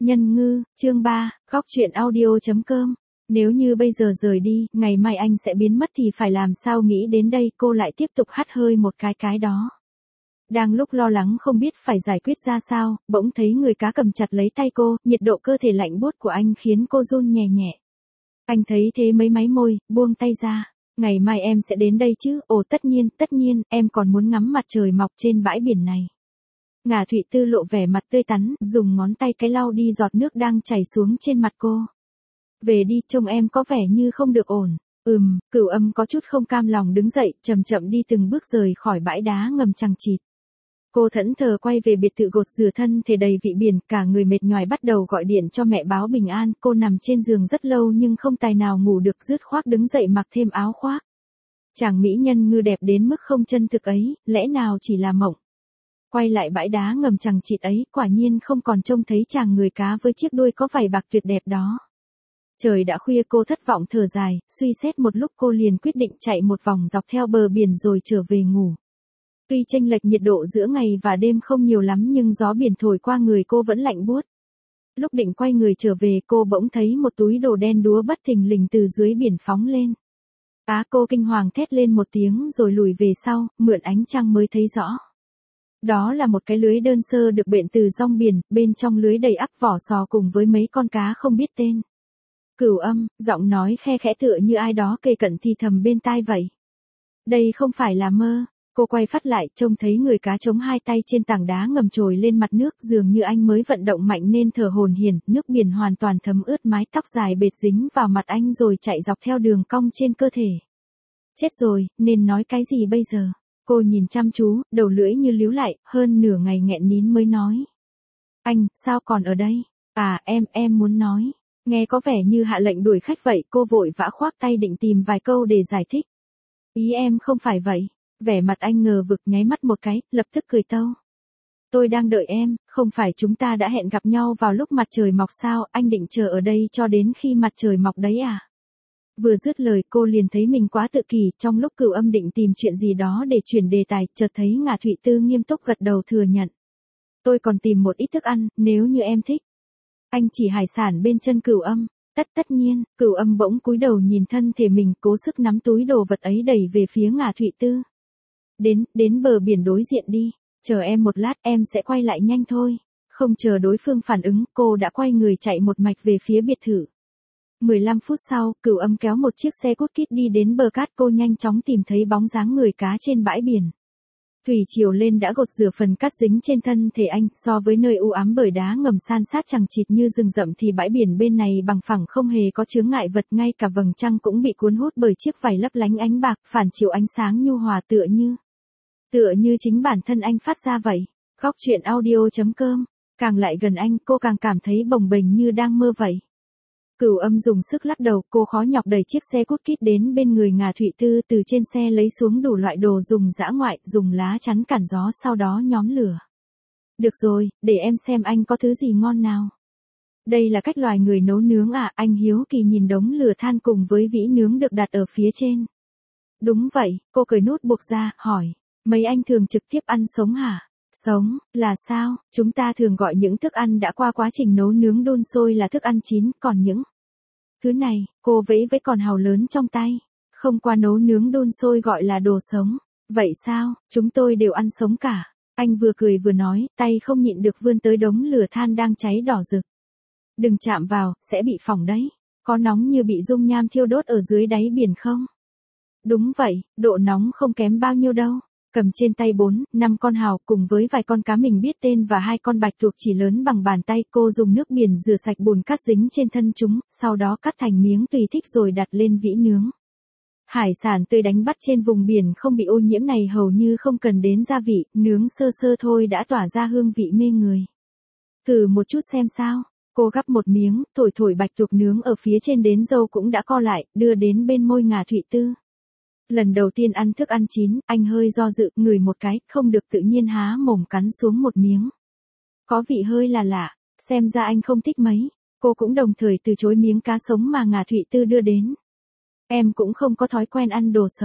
Nhân ngư, chương 3, góc truyện audio.com. Nếu như bây giờ rời đi, ngày mai anh sẽ biến mất thì phải làm sao, nghĩ đến đây cô lại tiếp tục hắt hơi một cái đó. Đang lúc lo lắng không biết phải giải quyết ra sao, bỗng thấy người cá cầm chặt lấy tay cô, nhiệt độ cơ thể lạnh buốt của anh khiến cô run nhẹ nhẹ. Anh thấy thế mấy máy môi, buông tay ra. Ngày mai em sẽ đến đây chứ? Ồ tất nhiên, em còn muốn ngắm mặt trời mọc trên bãi biển này. Ngà Thụy Tư lộ vẻ mặt tươi tắn, dùng ngón tay cái lau đi giọt nước đang chảy xuống trên mặt cô. Về đi, trông em có vẻ như không được ổn. Cửu Âm có chút không cam lòng đứng dậy, chậm chậm đi từng bước rời khỏi bãi đá ngầm chằng chịt. Cô thẫn thờ quay về biệt thự gột rửa thân thể đầy vị biển, cả người mệt nhoài bắt đầu gọi điện cho mẹ báo bình an. Cô nằm trên giường rất lâu nhưng không tài nào ngủ được, dứt khoát đứng dậy mặc thêm áo khoác. Chàng mỹ nhân ngư đẹp đến mức không chân thực ấy, lẽ nào chỉ là mộng? Quay lại bãi đá ngầm chằng chịt ấy, quả nhiên không còn trông thấy chàng người cá với chiếc đuôi có vảy bạc tuyệt đẹp đó. Trời đã khuya, cô thất vọng thở dài, suy xét một lúc cô liền quyết định chạy một vòng dọc theo bờ biển rồi trở về ngủ. Tuy chênh lệch nhiệt độ giữa ngày và đêm không nhiều lắm nhưng gió biển thổi qua người cô vẫn lạnh buốt. Lúc định quay người trở về, cô bỗng thấy một túi đồ đen đúa bất thình lình từ dưới biển phóng lên. Cô kinh hoàng thét lên một tiếng rồi lùi về sau, mượn ánh trăng mới thấy rõ. Đó là một cái lưới đơn sơ được bện từ rong biển, bên trong lưới đầy ắp vỏ sò cùng với mấy con cá không biết tên. Cửu Âm, giọng nói khe khẽ tựa như ai đó kề cận thì thầm bên tai vậy. Đây không phải là mơ. Cô quay phát lại, trông thấy người cá chống hai tay trên tảng đá ngầm trồi lên mặt nước, dường như anh mới vận động mạnh nên thở hổn hển, nước biển hoàn toàn thấm ướt mái tóc dài bệt dính vào mặt anh rồi chạy dọc theo đường cong trên cơ thể. Chết rồi, nên nói cái gì bây giờ? Cô nhìn chăm chú, đầu lưỡi như líu lại, hơn nửa ngày nghẹn nín mới nói. Anh, sao còn ở đây? Em muốn nói. Nghe có vẻ như hạ lệnh đuổi khách vậy, cô vội vã khoác tay định tìm vài câu để giải thích. Ý em không phải vậy. Vẻ mặt anh ngờ vực, nháy mắt một cái, lập tức cười tâu. Tôi đang đợi em, không phải chúng ta đã hẹn gặp nhau vào lúc mặt trời mọc sao, anh định chờ ở đây cho đến khi mặt trời mọc đấy à? Vừa dứt lời cô liền thấy mình quá tự kỷ, trong lúc Cửu Âm định tìm chuyện gì đó để chuyển đề tài, chợt thấy Ngà Thụy Tư nghiêm túc gật đầu thừa nhận. Tôi còn tìm một ít thức ăn, nếu như em thích. Anh chỉ hải sản bên chân Cửu Âm. Tất nhiên, Cửu Âm bỗng cúi đầu nhìn thân thể mình, cố sức nắm túi đồ vật ấy đẩy về phía Ngà Thụy Tư. Đến bờ biển đối diện đi, chờ em một lát, em sẽ quay lại nhanh thôi. Không chờ đối phương phản ứng, cô đã quay người chạy một mạch về phía biệt thự. 15 phút sau, Cửu Âm kéo một chiếc xe cút kít đi đến bờ cát, cô nhanh chóng tìm thấy bóng dáng người cá trên bãi biển. Thủy chiều lên đã gột rửa phần cát dính trên thân thể anh, so với nơi u ám bởi đá ngầm san sát chằng chịt như rừng rậm thì bãi biển bên này bằng phẳng không hề có chướng ngại vật, ngay cả vầng trăng cũng bị cuốn hút bởi chiếc vảy lấp lánh ánh bạc, phản chiếu ánh sáng nhu hòa tựa như chính bản thân anh phát ra vậy. Góc truyện audio.com. Càng lại gần anh, cô càng cảm thấy bồng bềnh như đang mơ vậy. Cửu Âm dùng sức lắc đầu, cô khó nhọc đẩy chiếc xe cút kít đến bên người Ngà Thụy Tư, từ trên xe lấy xuống đủ loại đồ dùng dã ngoại, dùng lá chắn cản gió, sau đó nhóm lửa. Được rồi, để em xem anh có thứ gì ngon nào. Đây là cách loài người nấu nướng à? Anh hiếu kỳ nhìn đống lửa than cùng với vĩ nướng được đặt ở phía trên. Đúng vậy, cô cởi nút buộc ra, hỏi. Mấy anh thường trực tiếp ăn sống hả? Sống, là sao? Chúng ta thường gọi những thức ăn đã qua quá trình nấu nướng đun sôi là thức ăn chín, còn những thứ này, cô vẫy với con hàu lớn trong tay. Không qua nấu nướng đun sôi gọi là đồ sống. Vậy sao, chúng tôi đều ăn sống cả. Anh vừa cười vừa nói, tay không nhịn được vươn tới đống lửa than đang cháy đỏ rực. Đừng chạm vào, sẽ bị phỏng đấy. Có nóng như bị dung nham thiêu đốt ở dưới đáy biển không? Đúng vậy, độ nóng không kém bao nhiêu đâu. Cầm trên tay 4-5 con hàu cùng với vài con cá mình biết tên và 2 con bạch tuộc chỉ lớn bằng bàn tay, cô dùng nước biển rửa sạch bùn cát dính trên thân chúng, sau đó cắt thành miếng tùy thích rồi đặt lên vĩ nướng. Hải sản tươi đánh bắt trên vùng biển không bị ô nhiễm này hầu như không cần đến gia vị, nướng sơ sơ thôi đã tỏa ra hương vị mê người. Thử một chút xem sao. Cô gắp một miếng, thổi bạch tuộc nướng ở phía trên đến râu cũng đã co lại, đưa đến bên môi Ngà Thụy Tư. Lần đầu tiên ăn thức ăn chín, anh hơi do dự, ngửi một cái, không được tự nhiên há mồm cắn xuống một miếng. Có vị hơi là lạ, xem ra anh không thích mấy. Cô cũng đồng thời từ chối miếng cá sống mà Ngà Thụy Tư đưa đến. Em cũng không có thói quen ăn đồ sống.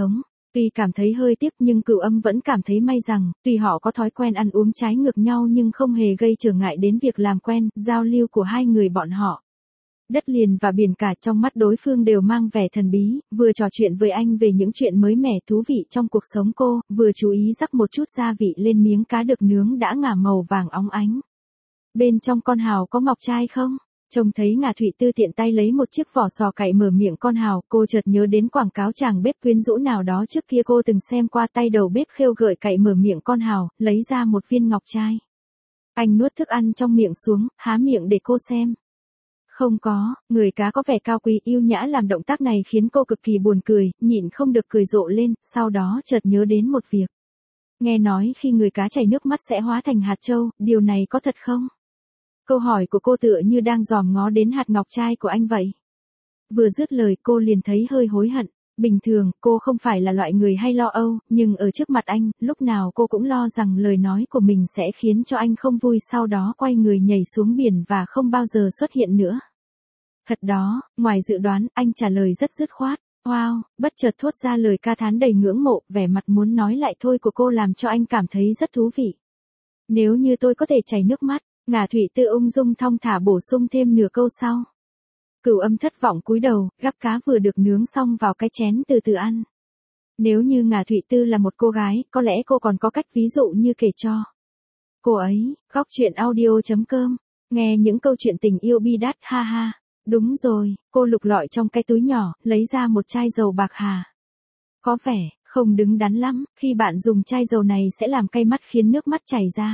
Tuy cảm thấy hơi tiếc nhưng Cửu Âm vẫn cảm thấy may rằng, tuy họ có thói quen ăn uống trái ngược nhau nhưng không hề gây trở ngại đến việc làm quen, giao lưu của hai người bọn họ. Đất liền và biển cả trong mắt đối phương đều mang vẻ thần bí, vừa trò chuyện với anh về những chuyện mới mẻ thú vị trong cuộc sống cô, vừa chú ý rắc một chút gia vị lên miếng cá được nướng đã ngả màu vàng óng ánh. Bên trong con hào có ngọc trai không? Trông thấy Ngà Thụy Tư tiện tay lấy một chiếc vỏ sò cạy mở miệng con hào, cô chợt nhớ đến quảng cáo chàng bếp quyến rũ nào đó trước kia cô từng xem qua, tay đầu bếp khêu gợi cạy mở miệng con hào, lấy ra một viên ngọc trai. Anh nuốt thức ăn trong miệng xuống, há miệng để cô xem. Không có, người cá có vẻ cao quý yêu nhã làm động tác này khiến cô cực kỳ buồn cười, nhịn không được cười rộ lên, sau đó chợt nhớ đến một việc. Nghe nói khi người cá chảy nước mắt sẽ hóa thành hạt châu, điều này có thật không? Câu hỏi của cô tựa như đang dòm ngó đến hạt ngọc trai của anh vậy. Vừa dứt lời cô liền thấy hơi hối hận. Bình thường, cô không phải là loại người hay lo âu, nhưng ở trước mặt anh, lúc nào cô cũng lo rằng lời nói của mình sẽ khiến cho anh không vui, sau đó quay người nhảy xuống biển và không bao giờ xuất hiện nữa. Thật đó, ngoài dự đoán, anh trả lời rất dứt khoát. Wow, bất chợt thốt ra lời ca thán đầy ngưỡng mộ, vẻ mặt muốn nói lại thôi của cô làm cho anh cảm thấy rất thú vị. Nếu như tôi có thể chảy nước mắt, Ngà Thụy Tư ung dung thong thả bổ sung thêm nửa câu sau. Cửu Âm thất vọng cúi đầu, gắp cá vừa được nướng xong vào cái chén từ từ ăn. Nếu như Ngà Thụy Tư là một cô gái, có lẽ cô còn có cách ví dụ như kể cho cô ấy. Góc truyện audio.com. Nghe những câu chuyện tình yêu bi đát, ha ha. Đúng rồi, cô lục lọi trong cái túi nhỏ, lấy ra một chai dầu bạc hà. Có vẻ không đứng đắn lắm, khi bạn dùng chai dầu này sẽ làm cay mắt khiến nước mắt chảy ra.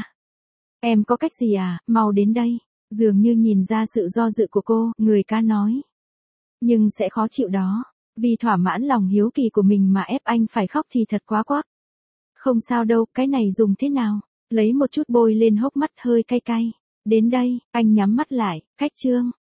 Em có cách gì à, mau đến đây. Dường như nhìn ra sự do dự của cô, người cá nói. Nhưng sẽ khó chịu đó. Vì thỏa mãn lòng hiếu kỳ của mình mà ép anh phải khóc thì thật quá quắc. Không sao đâu, cái này dùng thế nào? Lấy một chút bôi lên hốc mắt hơi cay cay. Đến đây, anh nhắm mắt lại, cách chương.